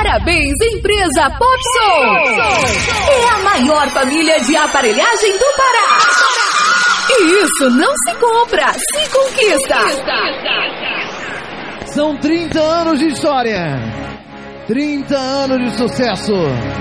Parabéns, empresa Popson! É a maior família de aparelhagem do Pará. E isso não se compra, se conquista. São 30 anos de história, 30 anos de sucesso.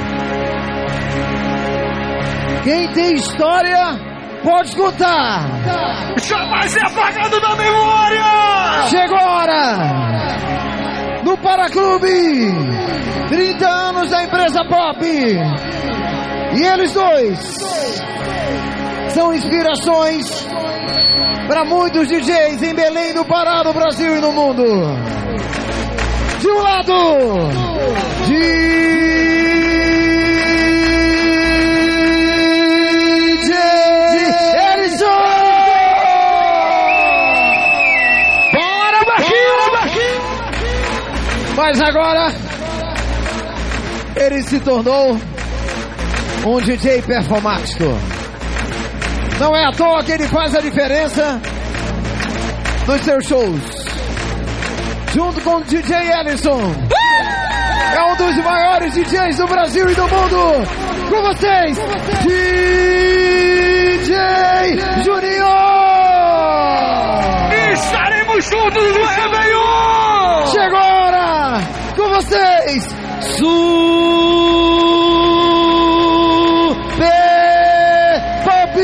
Quem tem história, pode contar. Jamais é apagado da memória. Chegou a hora. No Paraclube, 30 anos da empresa Pop. E eles dois são inspirações para muitos DJs em Belém, do Pará, no Brasil e no mundo. De um lado, DJ Ellison. Bora, Marquinhos! Mas agora ele se tornou um DJ performático. Não é à toa que ele faz a diferença nos seus shows. Junto com o DJ Ellison. É um dos maiores DJs do Brasil e do mundo. Com vocês, DJ Junior. Estaremos juntos no Réveillon. Chegou a hora. Com vocês, Super Pop.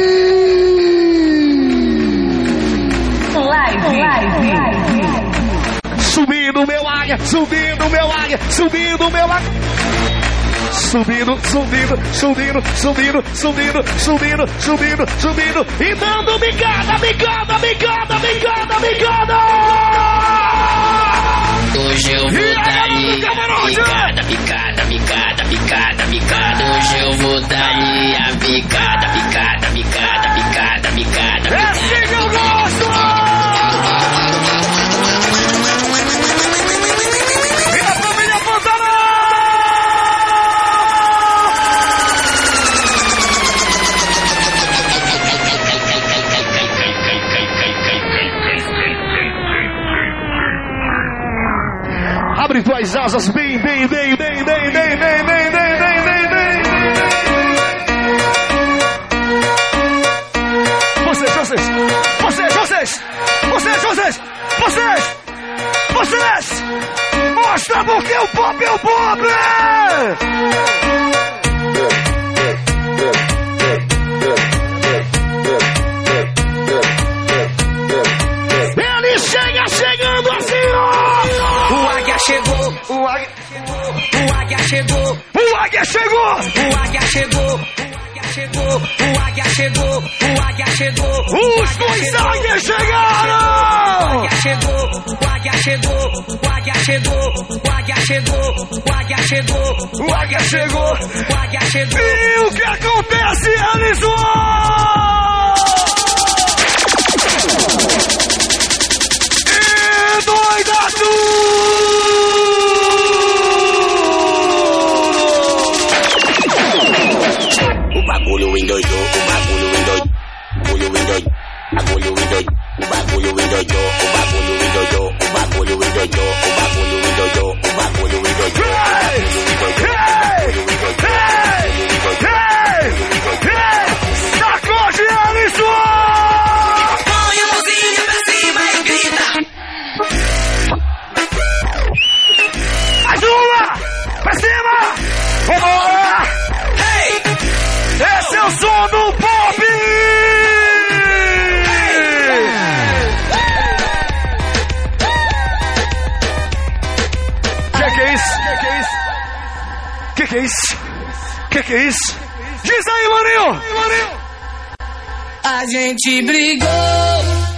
Subindo meu águia, subindo meu águia, subindo meu águia. Subindo, subindo, subindo, subindo, subindo, subindo, subindo, subindo. E dando bicada, bicada, bicada, bicada, bicada. Hoje eu vou dar-lhe picada, picada, picada, picada, picada. Hoje eu vou dar-lhe a picada, picada, picada, picada, picada. É assim que eu gosto! E a família Pantanal! Abre tuas asas bem, bem, bem, bem, bem, bem, bem, bem, bem, bem, bem, bem. Vocês! Mostra porque o pop é o pop! Ele chegando assim, ó! O águia chegou, o águia chegou, o águia chegou! o águia chegou, o águia chegou, o águia chegou. Os dois águias chegaram! O águia chegou, o águia chegou, o águia chegou, o águia chegou, o águia chegou, O águia chegou! o águia chegou. E o que acontece, Ellison? E doida O bagulho endoidou, o bagulho endoidou, o bagulho endoidou, o bagulho endoidou, o bagulho endoidou, o bagulho endoidou, o bagulho endoidou, o bagulho endoidou, o bagulho endoidou. Sacode, Ellison! Põe a mãozinha pra cima e grita. Mais uma! Pra cima! Vambora! Hey! Esse é o som do pop! Que é isso? Que é isso? Que é isso? Diz aí, maninho! A gente brigou.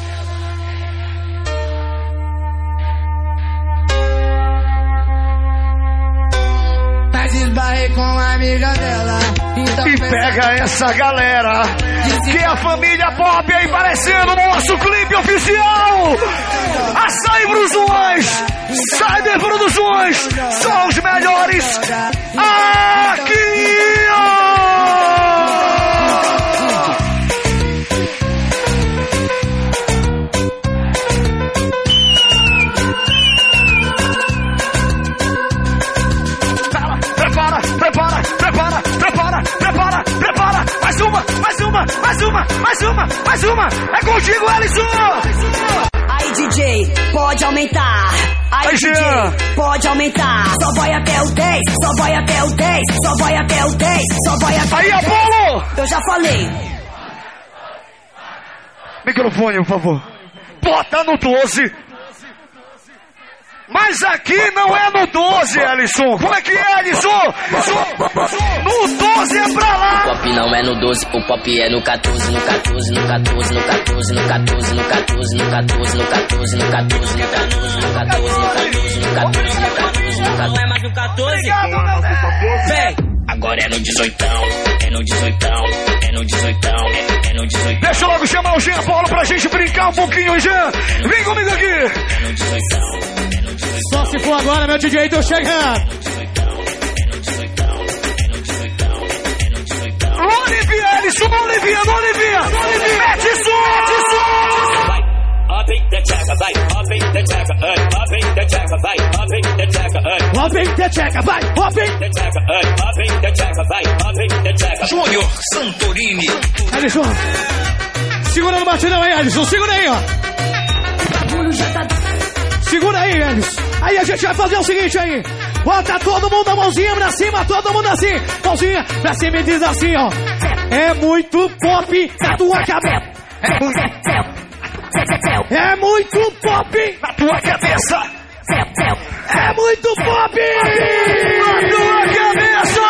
Mas esbarrei com a amiga dela. Então E pega essa galera, que é a família Pop aí aparecendo no nosso clipe oficial. Açaí Produções, Cyber Produções, são os melhores aqui, ó. Mais uma. É contigo, Alisson. Aí, DJ, pode aumentar. Aí, DJ, pode aumentar. Só vai até o 10, só vai até o 10, só vai até o 10, só vai até o 10. Aí, Apolo! Eu já falei. Microfone, por favor. Bota no 12. Mas aqui não é no 12, Alisson. Como é que é, Alisson? No 12 é pra lá. O pop não é no 12, o pop é no 14, no 14, no 14, no 14, no 14, no 14, no 14, no 14, no 14, no 14, no 14, no 14, no 14, no 14, no 14. Não é mais no 14? Vem! Agora é no 18ão, é no 18ão, é no 18ão, é no 18ão. Deixa eu logo chamar o Jean Paulo pra gente brincar um pouquinho, Jean. Vem comigo aqui. É no 18ão, é no 18ão. Só se for agora, meu DJ, tô chegando. Olivia, Alisson, Olivia. Mete som. Up in the checker, vai, up in the checker, up in the checker, vai, up in the checker, Up in the checker, vai, up in the checker, up in the checker, vai, up in the checker. Júnior Santorini. Alisson, segura no batidão aí, Alisson, segura aí, ó. Segura aí, Alisson. Aí a gente vai fazer o seguinte aí. Bota todo mundo a mãozinha pra cima, todo mundo assim. Mãozinha pra cima e diz assim, ó. É muito pop na tua cabeça. É muito pop Na tua cabeça. É muito pop Na tua cabeça.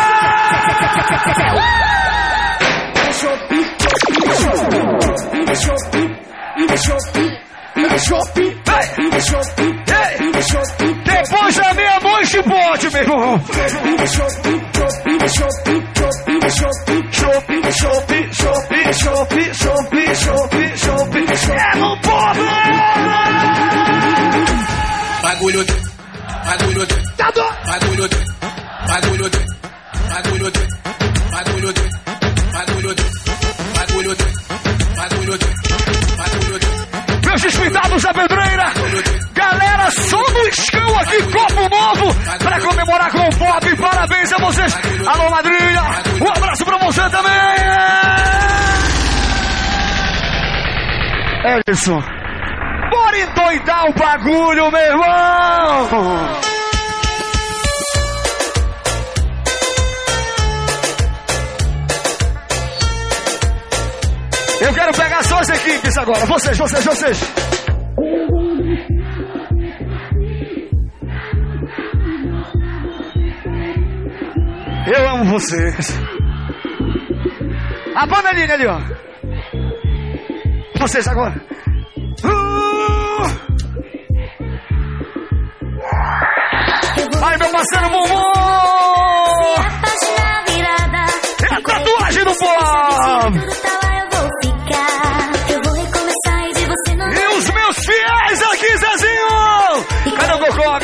Depois da meia-noite pode, meu irmão. Chope. É no povo. Bagulho Tá doido. Meus despeitados da pedreira. Galera, só no escão aqui, copo novo, pra comemorar com o pop. Parabéns a vocês. Alô, madrinha. Um abraço pra você também. Ellison, bora endoidar o bagulho, meu irmão. Eu quero pegar só as equipes agora. Vocês. Eu amo vocês. A panelinha ali, ó. Vocês agora. Ai, meu parceiro Momô. É a tatuagem do povo. E os meus fiéis aqui, Zezinho. Cadê o Cocó?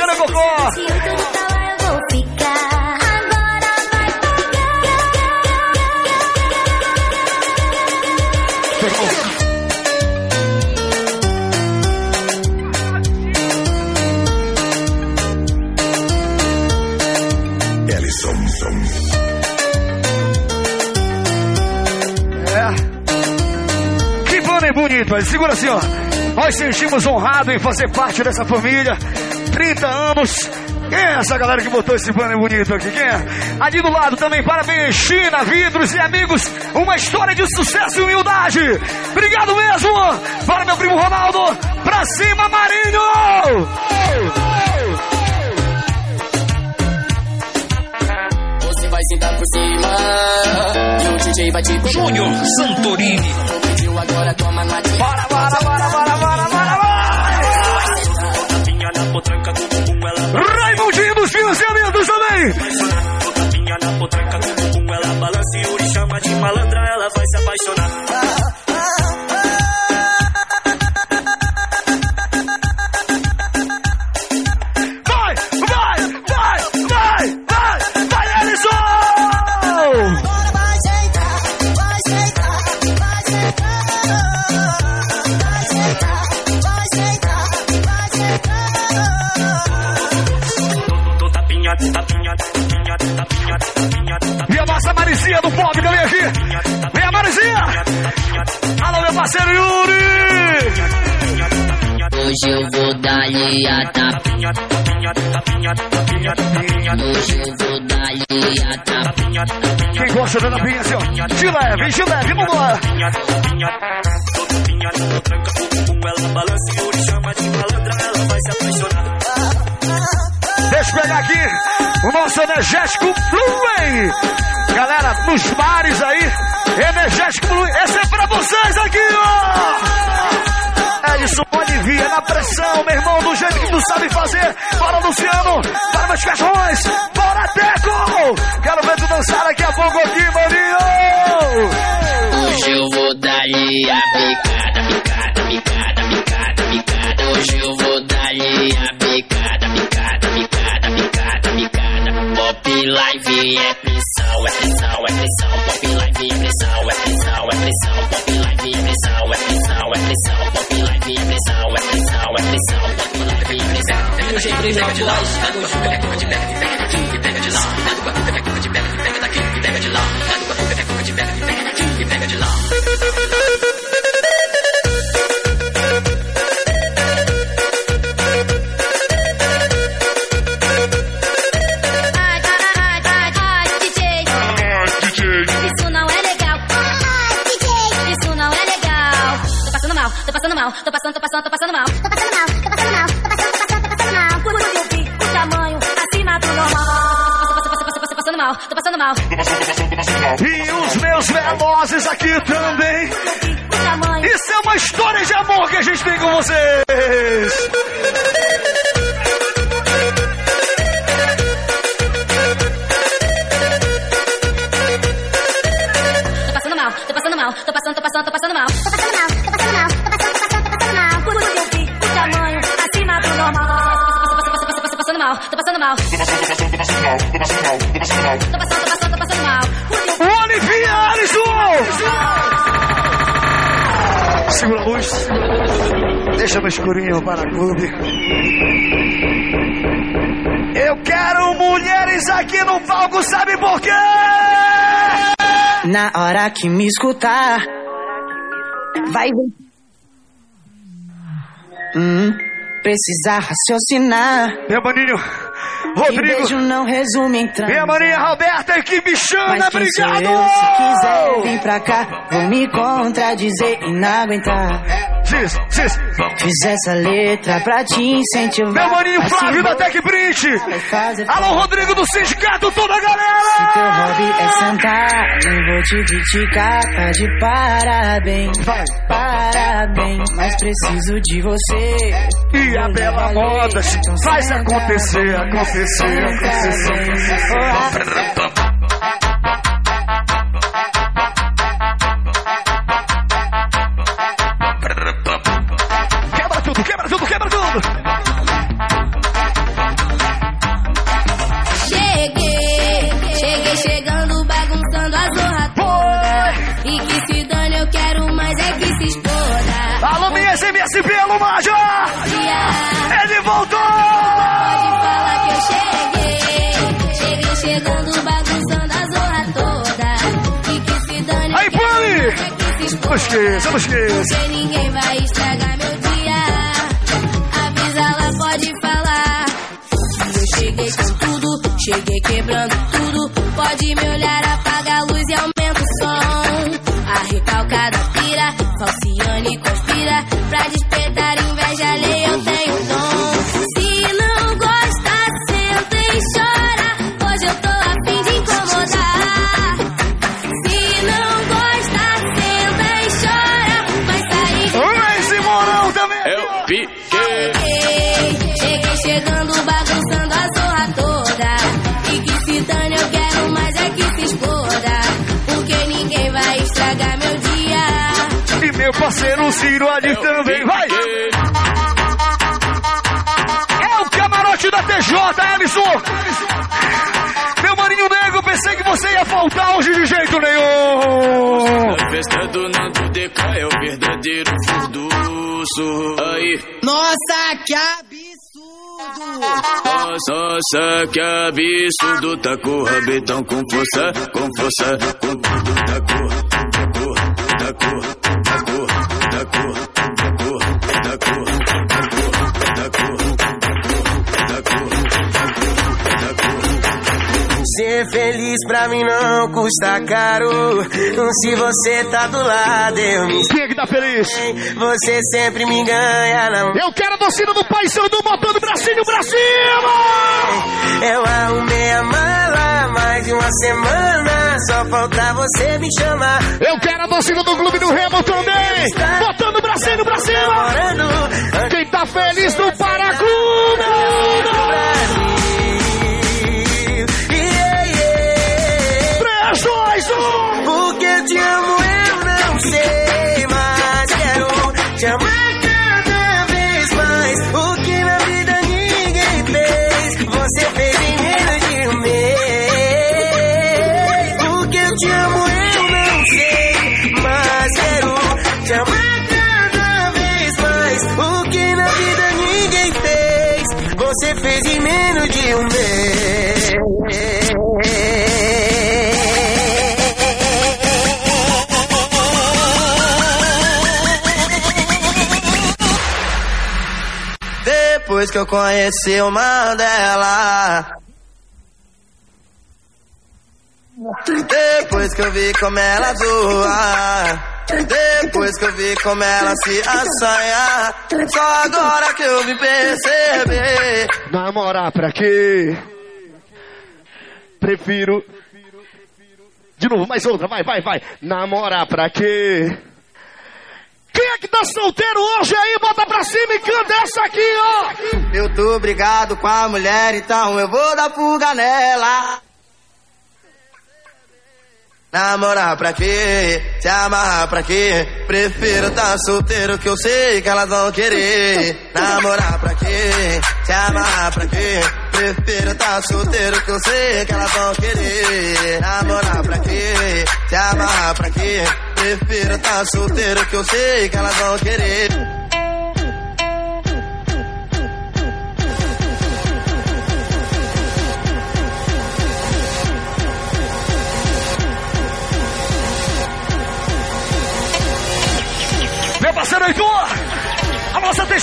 Que banner bonito, mas segura assim, ó. Nós sentimos honrado em fazer parte dessa família. 30 anos. Quem é essa galera que botou esse banner bonito aqui? Quem é? Ali do lado também, parabéns, China, Vidros e amigos. Uma história de sucesso e humildade. Obrigado mesmo. Para meu primo Ronaldo. Pra cima, Marinho. Você vai sentar por cima e o DJ vai te... Júnior Santorini. Pediu agora, toma na tia. Bora. Raimundinho dos financiamentos também. Tapinha na potranca, com ela balança e Yuri chama de malandra, ela vai se apaixonar. Vai, Ellison! E a nossa Marizinha do pop também aqui. Vem a Marizinha. Alô, meu parceiro Yuri! Hoje eu vou dar-lhe a tapinha. Hoje eu vou dar-lhe a tapinha. Quem gosta da tapinha, assim, ó. De leve, vambora. Ela balança e o chama de malandra, ela vai se apaixonar. Deixa eu pegar aqui o nosso energético Blue. Galera, nos bares aí, energético Blue. Esse é pra vocês aqui, ó. Edson Olivia na pressão, meu irmão, do jeito que tu sabe fazer. Bora, Luciano, para meus cachorros. Bora, Teco. Quero ver tu dançar daqui a pouco aqui, maninho. Hoje eu vou dar-lhe a picada. Hoje eu vou dar-lhe a picada. Pop Live é pressão. Pop Live é pressão. Pop Live é pressão. Pop Live é pressão. Hoje é prêmio de lá, pega de lá. Pega daqui, pega de lá. Pega de lá. Tô passando mal. Quando eu vi o tamanho acima do normal. Tô passando mal. E os meus velozes aqui também. Isso é uma história de amor que a gente tem com vocês. Tô passando mal. Tô passando mal. Tô passando mal. Olivia Alisson! Segura a luz. Deixa no escurinho para clube. Eu quero mulheres aqui no palco, sabe por quê? Na hora que me escutar, vai precisar raciocinar. Meu maninho Rodrigo, beijo não resume em minha maninha Roberta, equipe Xana, obrigado! Se quiser vir pra cá, vou me contradizer e não aguentar. Fiz essa letra pra te incentivar. Meu maninho Flávio da Tech Print. Alô, Rodrigo do Sindicato, toda a galera! Se teu hobby é sentar, nem vou te criticar, tá de parabéns. Parabéns, mas preciso de você. E a Bela Modas faz acontecer. Quebra tudo. Cheguei chegando, bagunçando a zorra toda. E que se dane, eu quero mais é que se exploda. Alô, minha MSP, alô, Major! Ele voltou! Pode falar que eu cheguei chegando, bagunçando a zorra toda. E que se dane, aí, Pani! é que se exploda. Não esqueça. Porque ninguém vai estragar meu dia. Avisa lá, pode falar. Eu cheguei com tudo, cheguei quebrando tudo. Pode me olhar, apaga a luz e aumenta o som. A recalcada pira, Falciane conspira. Pra despertar inveja alheia eu tenho dom. Se não gosta, senta e chora. Hoje eu tô a fim de incomodar. Se não gosta, senta e chora. Vai sair de Esse Morão também! Eu piquei. Cheguei chegando, bagunçando a zorra toda. E que se dane, eu quero mais é que se exploda. Porque ninguém vai estragar meu dia. E meu parceiro Ciro ali também, vai! É o camarote da TJ, Ellison! Meu maninho nego, pensei que você ia faltar hoje de jeito nenhum! A festa do Nando DK é o verdadeiro furduço. Aí. Nossa, que absurdo! Nossa, que absurdo. Tá com o rabetão com força, com tudo. Tá com Ser feliz pra mim não custa caro. Se você tá do lado, eu me... Quem é que tá feliz? Você sempre me ganha, não. Eu quero a torcida do Paysandu botando o bracinho pra cima! Eu arrumei a mala mais de uma semana, só falta você me chamar. Eu quero a torcida do Clube do Remo também, botando o bracinho pra cima! Quem tá feliz no Paraclube? Porque eu te amo, eu não sei, mas quero te amar cada vez mais. O que na vida ninguém fez, você fez em menos de um mês. Porque eu te amo, eu não sei, mas quero te amar cada vez mais. O que na vida ninguém fez, você fez em menos de um mês. Depois que eu conheci o Mandela, depois que eu vi como ela zoa, depois que eu vi como ela se assanha, só agora que eu vim perceber. Namorar pra quê? Prefiro. De novo, mais outra, vai. Namorar pra quê? Quem é que tá solteiro hoje aí? Bota pra cima e canta essa aqui, ó! Eu tô brigado com a mulher, então eu vou dar fuga nela. Namorar pra quê? Se amarrar pra quê? Prefiro tá solteiro que eu sei que elas vão querer. Namorar pra quê? Se amarrar pra quê? Prefiro tá solteiro que eu sei que elas vão querer. Namorar pra quê? Se amarrar pra quê? Prefiro tá solteiro que eu sei que elas vão querer. Meu parceiro Heitor, a nossa TJ.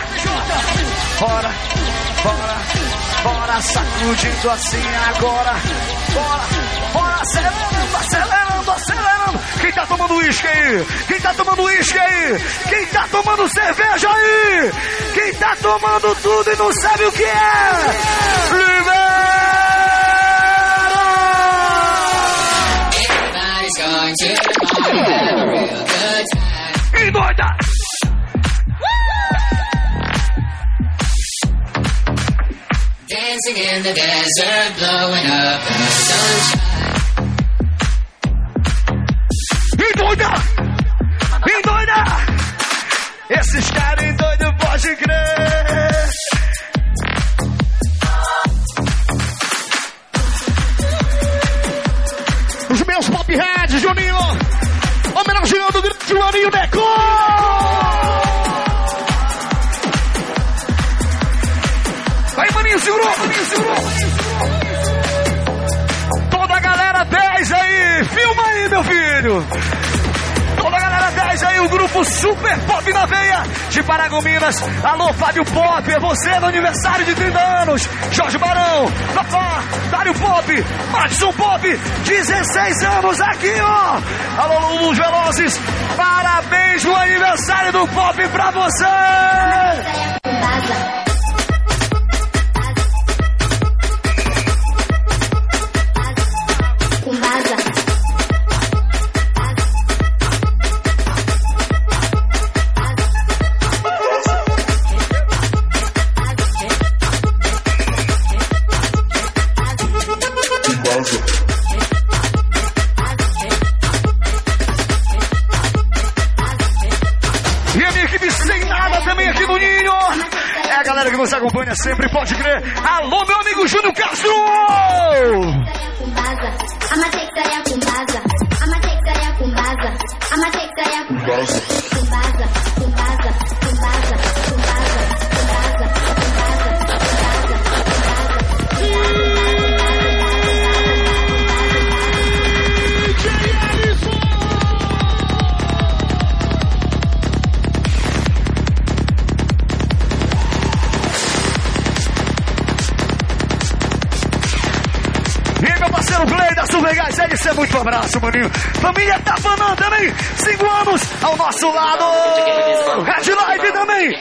Bora, sacudindo assim agora. Bora, acelerando. Quem tá tomando uísque aí? Quem tá tomando cerveja aí? Quem tá tomando tudo e não sabe o que é? Libera! E doida! Dancing in the desert, blowing up in the sunshine. E doida! Esses caras doidos, pode crer! Os meus pop heads, Juninho! Homenageando o grande Juninho Deco! Aí, maninho, segurou! Toda a galera 10 aí! Filma aí, meu filho! Toda a galera 10 aí, o grupo Super Pop na Veia de Paragominas. Alô, Fábio Pop, é você no aniversário de 30 anos. Jorge Barão, Papá, Dário Pop, Madison Pop, 16 anos aqui, ó. Alô, Lulus Velozes, parabéns no aniversário do Pop pra você. Que você acompanha sempre, pode crer. Alô, meu amigo Júnior Castro! o Play da Super Gás LC, muito abraço, maninho. Família Tapanã também, 5 anos ao nosso lado. Red Live também.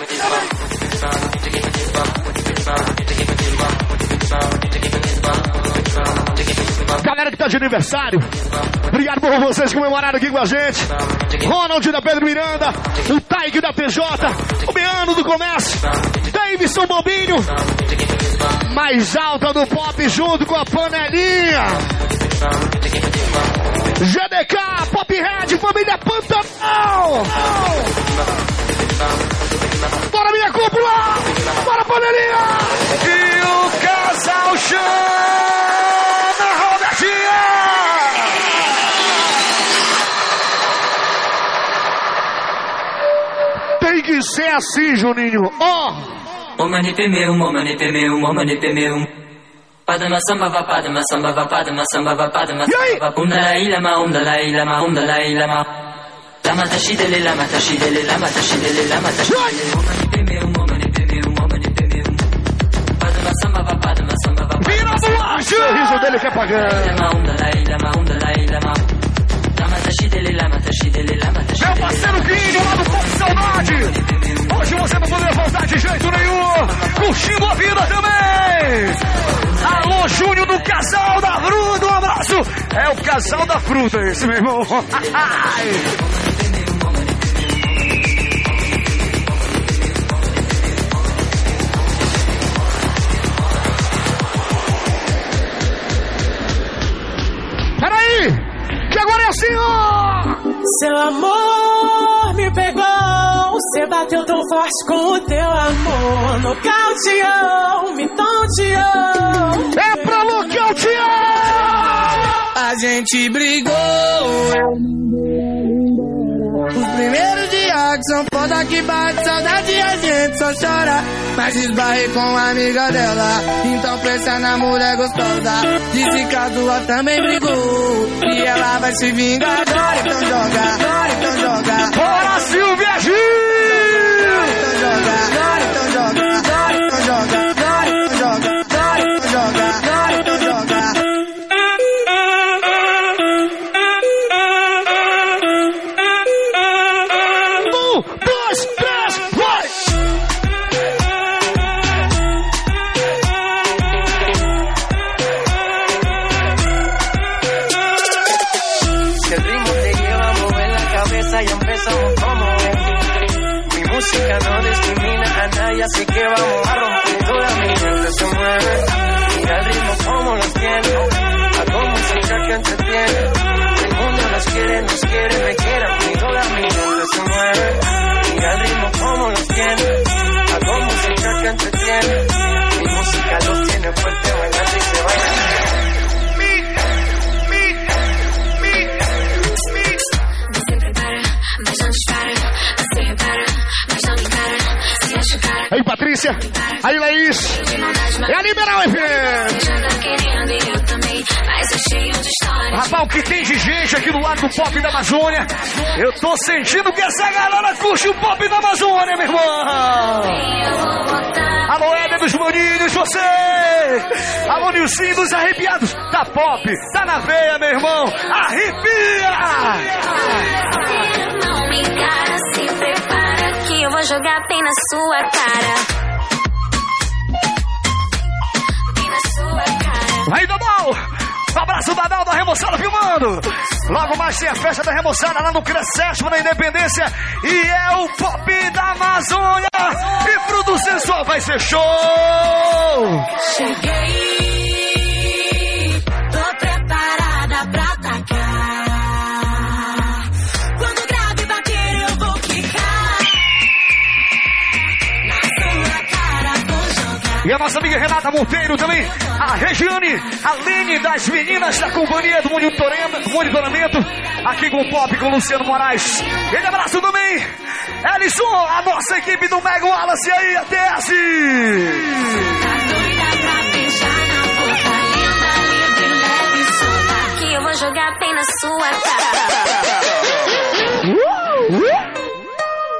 Galera que tá de aniversário, obrigado por vocês comemorarem aqui com a gente. Ronald da Pedro Miranda, o Taig da PJ, o Beano do Comércio, Davidson Bobinho, mais alta do pop junto com a panelinha. GDK, Pop Red, família Pantanal. Bora minha cúpula, bora panelinha. E o casal chama Robertinha. Tem que ser assim, Juninho. Ó. Momani pemeu, momani pemeu, momani pemeu. Padma samba va padma samba va padma samba va padma samba va umdalai lama umdalai lama umdalai lama. Lama tashidele lama tashidele lama tashidele lama tashidele. Momani pemeu, momani pemeu, momani pemeu. Padma samba va padma samba va. Vira a bolacha! O riso dele quer pagar. Lama umdalai lama umdalai lama. Lama tashidele lama tashidele lama tashidele. Meu parceiro Guinho lá do Pop Saudade. Hoje você não poder voltar de jeito nenhum. Curtindo a vida também. Alô, Júnior do Casal da Fruta, um abraço. É o Casal da Fruta esse, meu irmão. Peraí, que agora é assim, ó. Seu amor me pegou, você bateu tão forte com o teu amor. Nocauteou, me tonteou. É pra nocautear! A gente brigou. Os primeiros dias que são foda que bate saudade, a gente só chora. Mas esbarrei com a amiga dela, então pensa na mulher gostosa. Disse que a tua também brigou e ela vai se vingar agora, então joga, agora, então joga. Bora, Silvia Gil! Então joga, agora, então joga, agora, então joga, agora, então joga, agora, então joga, agora, então joga. No discrimina a nadie, así que vamos a romper. Toda mi gente se mueve, mira el ritmo como los tiene. Hago música que entretiene. El mundo nos quiere, me quiere. Y toda mi gente se mueve, mira el ritmo como los tiene. Hago música que entretiene. Mi música los tiene fuerte, bailando y se baila. Você prepara, mas não dispara. Você repara, mas não encara. Se machucar. Aí, Patrícia. Aí, Laís. É a Liberal FM. Rapaz, o que tem de gente aqui do lado do Pop da Amazônia. Eu tô sentindo que essa galera curte o Pop da Amazônia, meu irmão. Alô, Éder dos Maninhos, você. Alô, Nilcinho dos Arrepiados. Tá Pop, tá na veia, meu irmão. Arrepia! Não me encara, se prepara que eu vou jogar bem na sua cara. Bem na sua cara. Aí, Dadal! Abraço Dadal da Remoçada filmando. Logo mais tem a festa da Remoçada lá no Crescesmo na Independência. E é o Pop da Amazônia. E Fruto Sensual vai ser show! Cheguei, tô preparada pra atacar. Quando o grave bater eu vou quicar. Na sua cara vou jogar. E a nossa amiga Renata Monteiro também. A Regiane, a Lene das meninas da companhia do monitoramento. Aqui com o Pop, com o Luciano Moraes. Grande abraço também. Ellison, a nossa equipe do Mega Wallace aí, ATS. Eu vou jogar bem na sua cara.